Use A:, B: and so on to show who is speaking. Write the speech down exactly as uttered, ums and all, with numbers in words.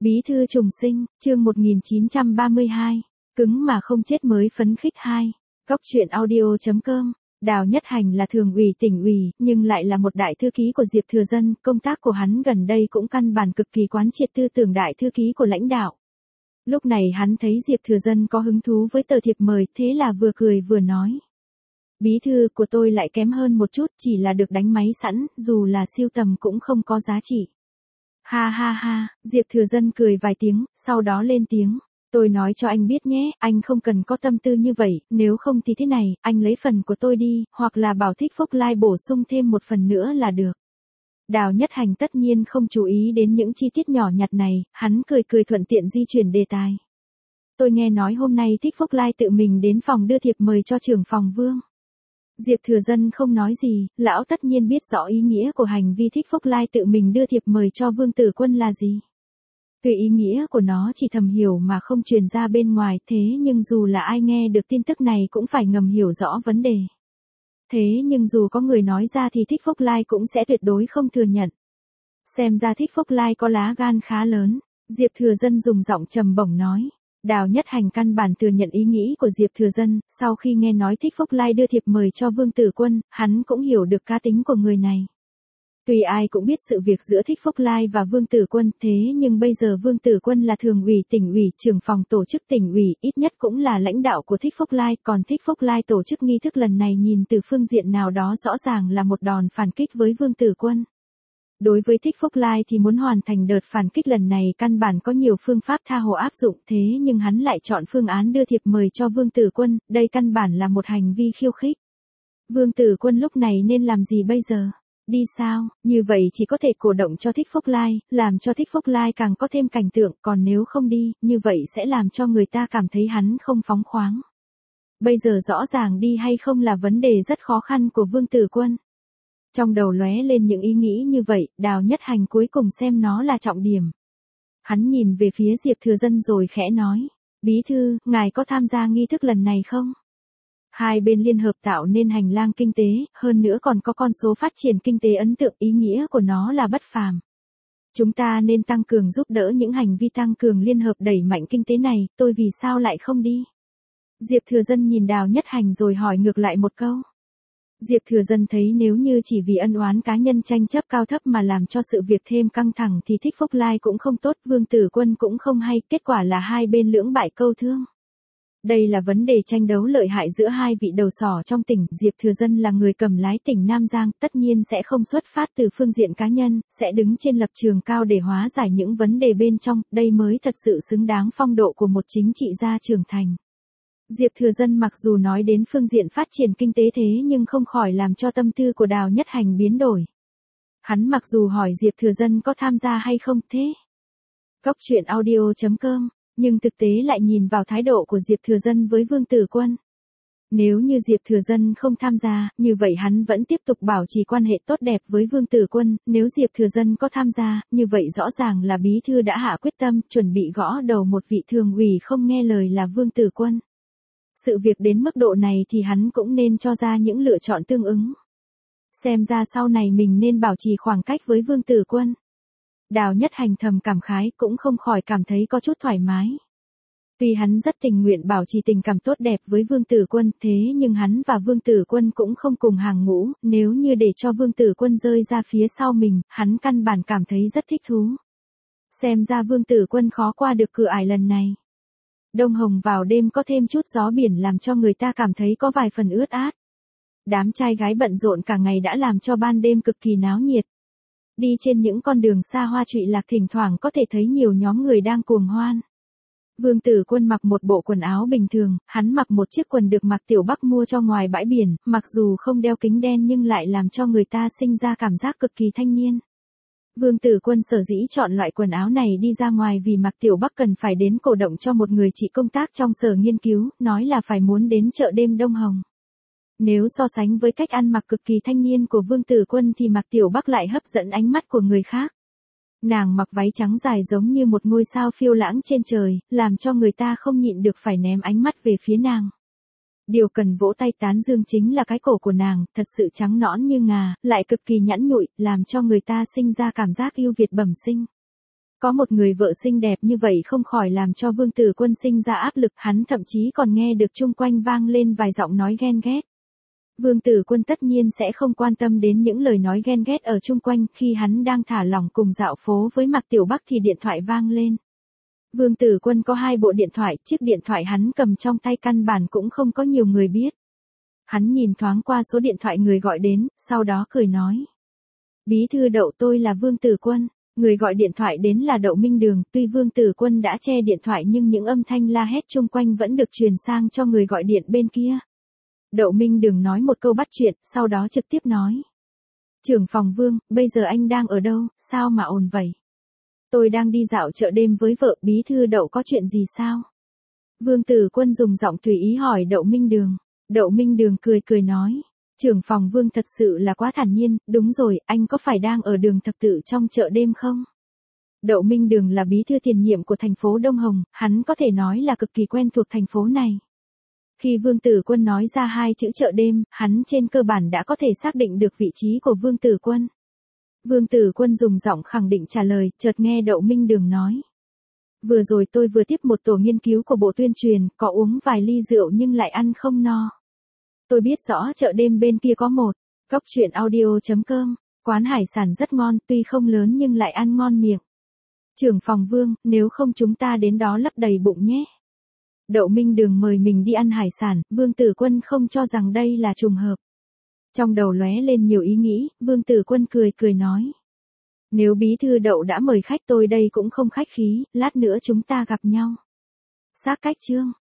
A: Bí thư trùng sinh, chương một nghìn chín trăm ba mươi hai. Cứng mà không chết mới phấn khích hai. Góc truyện audio.com. Đào Nhất Hành là thường ủy tỉnh ủy, nhưng lại là một đại thư ký của Diệp Thừa Dân, công tác của hắn gần đây cũng căn bản cực kỳ quán triệt tư tưởng đại thư ký của lãnh đạo. Lúc này hắn thấy Diệp Thừa Dân có hứng thú với tờ thiệp mời, thế là vừa cười vừa nói. Bí thư của tôi lại kém hơn một chút, chỉ là được đánh máy sẵn, dù là siêu tầm cũng không có giá trị. Ha ha ha, Diệp Thừa Dân cười vài tiếng, sau đó lên tiếng. Tôi nói cho anh biết nhé, anh không cần có tâm tư như vậy, nếu không thì thế này, anh lấy phần của tôi đi, hoặc là bảo Thích Phúc Lai bổ sung thêm một phần nữa là được. Đào Nhất Hành tất nhiên không chú ý đến những chi tiết nhỏ nhặt này, hắn cười cười thuận tiện di chuyển đề tài. Tôi nghe nói hôm nay Thích Phúc Lai tự mình đến phòng đưa thiệp mời cho trưởng phòng Vương. Diệp Thừa Dân không nói gì, lão tất nhiên biết rõ ý nghĩa của hành vi Thích Phúc Lai tự mình đưa thiệp mời cho Vương Tử Quân là gì. Tuy ý nghĩa của nó chỉ thầm hiểu mà không truyền ra bên ngoài, thế nhưng dù là ai nghe được tin tức này cũng phải ngầm hiểu rõ vấn đề. Thế nhưng dù có người nói ra thì Thích Phúc Lai cũng sẽ tuyệt đối không thừa nhận. Xem ra Thích Phúc Lai có lá gan khá lớn, Diệp Thừa Dân dùng giọng trầm bổng nói. Đào Nhất Hành căn bản thừa nhận ý nghĩ của Diệp Thừa Dân, sau khi nghe nói Thích Phúc Lai đưa thiệp mời cho Vương Tử Quân, hắn cũng hiểu được cá tính của người này. Tuy ai cũng biết sự việc giữa Thích Phúc Lai và Vương Tử Quân, thế nhưng bây giờ Vương Tử Quân là thường ủy tỉnh ủy, trưởng phòng tổ chức tỉnh ủy, ít nhất cũng là lãnh đạo của Thích Phúc Lai, còn Thích Phúc Lai tổ chức nghi thức lần này nhìn từ phương diện nào đó rõ ràng là một đòn phản kích với Vương Tử Quân. Đối với Thích Phúc Lai thì muốn hoàn thành đợt phản kích lần này căn bản có nhiều phương pháp tha hồ áp dụng, thế nhưng hắn lại chọn phương án đưa thiệp mời cho Vương Tử Quân, đây căn bản là một hành vi khiêu khích. Vương Tử Quân lúc này nên làm gì bây giờ? Đi sao? Như vậy chỉ có thể cổ động cho Thích Phúc Lai, làm cho Thích Phúc Lai càng có thêm cảnh tượng, còn nếu không đi, như vậy sẽ làm cho người ta cảm thấy hắn không phóng khoáng. Bây giờ rõ ràng đi hay không là vấn đề rất khó khăn của Vương Tử Quân. Trong đầu lóe lên những ý nghĩ như vậy, Đào Nhất Hành cuối cùng xem nó là trọng điểm. Hắn nhìn về phía Diệp Thừa Dân rồi khẽ nói, Bí thư, ngài có tham gia nghi thức lần này không? Hai bên liên hợp tạo nên hành lang kinh tế, hơn nữa còn có con số phát triển kinh tế ấn tượng, ý nghĩa của nó là bất phàm. Chúng ta nên tăng cường giúp đỡ những hành vi tăng cường liên hợp đẩy mạnh kinh tế này, tôi vì sao lại không đi? Diệp Thừa Dân nhìn Đào Nhất Hành rồi hỏi ngược lại một câu. Diệp Thừa Dân thấy nếu như chỉ vì ân oán cá nhân tranh chấp cao thấp mà làm cho sự việc thêm căng thẳng thì Thích Phúc Lai cũng không tốt, Vương Tử Quân cũng không hay, kết quả là hai bên lưỡng bại câu thương. Đây là vấn đề tranh đấu lợi hại giữa hai vị đầu sỏ trong tỉnh, Diệp Thừa Dân là người cầm lái tỉnh Nam Giang, tất nhiên sẽ không xuất phát từ phương diện cá nhân, sẽ đứng trên lập trường cao để hóa giải những vấn đề bên trong, đây mới thật sự xứng đáng phong độ của một chính trị gia trưởng thành. Diệp Thừa Dân mặc dù nói đến phương diện phát triển kinh tế thế nhưng không khỏi làm cho tâm tư của Đào Nhất Hành biến đổi. Hắn mặc dù hỏi Diệp Thừa Dân có tham gia hay không thế. Góc truyện audio.com, nhưng thực tế lại nhìn vào thái độ của Diệp Thừa Dân với Vương Tử Quân. Nếu như Diệp Thừa Dân không tham gia, như vậy hắn vẫn tiếp tục bảo trì quan hệ tốt đẹp với Vương Tử Quân, nếu Diệp Thừa Dân có tham gia, như vậy rõ ràng là bí thư đã hạ quyết tâm, chuẩn bị gõ đầu một vị thường ủy không nghe lời là Vương Tử Quân. Sự việc đến mức độ này thì hắn cũng nên cho ra những lựa chọn tương ứng. Xem ra sau này mình nên bảo trì khoảng cách với Vương Tử Quân. Đào Nhất Hành thầm cảm khái, cũng không khỏi cảm thấy có chút thoải mái. Tuy hắn rất tình nguyện bảo trì tình cảm tốt đẹp với Vương Tử Quân, thế nhưng hắn và Vương Tử Quân cũng không cùng hàng ngũ, nếu như để cho Vương Tử Quân rơi ra phía sau mình, hắn căn bản cảm thấy rất thích thú. Xem ra Vương Tử Quân khó qua được cửa ải lần này. Đông Hồng vào đêm có thêm chút gió biển làm cho người ta cảm thấy có vài phần ướt át. Đám trai gái bận rộn cả ngày đã làm cho ban đêm cực kỳ náo nhiệt. Đi trên những con đường xa hoa trụy lạc thỉnh thoảng có thể thấy nhiều nhóm người đang cuồng hoan. Vương Tử Quân mặc một bộ quần áo bình thường, hắn mặc một chiếc quần được Mạc Tiểu Bắc mua cho ngoài bãi biển, mặc dù không đeo kính đen nhưng lại làm cho người ta sinh ra cảm giác cực kỳ thanh niên. Vương Tử Quân sở dĩ chọn loại quần áo này đi ra ngoài vì Mạc Tiểu Bắc cần phải đến cổ động cho một người chị công tác trong sở nghiên cứu, nói là phải muốn đến chợ đêm Đông Hồng. Nếu so sánh với cách ăn mặc cực kỳ thanh niên của Vương Tử Quân thì Mạc Tiểu Bắc lại hấp dẫn ánh mắt của người khác. Nàng mặc váy trắng dài giống như một ngôi sao phiêu lãng trên trời, làm cho người ta không nhịn được phải ném ánh mắt về phía nàng. Điều cần vỗ tay tán dương chính là cái cổ của nàng, thật sự trắng nõn như ngà, lại cực kỳ nhẵn nhụi, làm cho người ta sinh ra cảm giác yêu Việt bẩm sinh. Có một người vợ xinh đẹp như vậy không khỏi làm cho Vương Tử Quân sinh ra áp lực, hắn thậm chí còn nghe được chung quanh vang lên vài giọng nói ghen ghét. Vương Tử Quân tất nhiên sẽ không quan tâm đến những lời nói ghen ghét ở chung quanh, khi hắn đang thả lỏng cùng dạo phố với Mạc Tiểu Bắc thì điện thoại vang lên. Vương Tử Quân có hai bộ điện thoại, chiếc điện thoại hắn cầm trong tay căn bản cũng không có nhiều người biết. Hắn nhìn thoáng qua số điện thoại người gọi đến, sau đó cười nói. Bí thư Đậu, tôi là Vương Tử Quân. Người gọi điện thoại đến là Đậu Minh Đường, tuy Vương Tử Quân đã che điện thoại nhưng những âm thanh la hét chung quanh vẫn được truyền sang cho người gọi điện bên kia. Đậu Minh Đường nói một câu bắt chuyện, sau đó trực tiếp nói. Trưởng phòng Vương, bây giờ anh đang ở đâu, sao mà ồn vậy? Tôi đang đi dạo chợ đêm với vợ, bí thư Đậu có chuyện gì sao? Vương Tử Quân dùng giọng tùy ý hỏi Đậu Minh Đường. Đậu Minh Đường cười cười nói. Trưởng phòng Vương thật sự là quá thản nhiên, đúng rồi, anh có phải đang ở đường thập tự trong chợ đêm không? Đậu Minh Đường là bí thư tiền nhiệm của thành phố Đông Hồng, hắn có thể nói là cực kỳ quen thuộc thành phố này. Khi Vương Tử Quân nói ra hai chữ chợ đêm, hắn trên cơ bản đã có thể xác định được vị trí của Vương Tử Quân. Vương Tử Quân dùng giọng khẳng định trả lời, chợt nghe Đậu Minh Đường nói. Vừa rồi tôi vừa tiếp một tổ nghiên cứu của Bộ Tuyên truyền, có uống vài ly rượu nhưng lại ăn không no. Tôi biết rõ chợ đêm bên kia có một, góc truyện audio chấm com, quán hải sản rất ngon, tuy không lớn nhưng lại ăn ngon miệng. Trưởng phòng Vương, nếu không chúng ta đến đó lấp đầy bụng nhé. Đậu Minh Đường mời mình đi ăn hải sản, Vương Tử Quân không cho rằng đây là trùng hợp. Trong đầu lóe lên nhiều ý nghĩ, Vương Tử Quân cười cười nói. Nếu bí thư Đậu đã mời khách tôi đây cũng không khách khí, lát nữa chúng ta gặp nhau. Xác cách chương.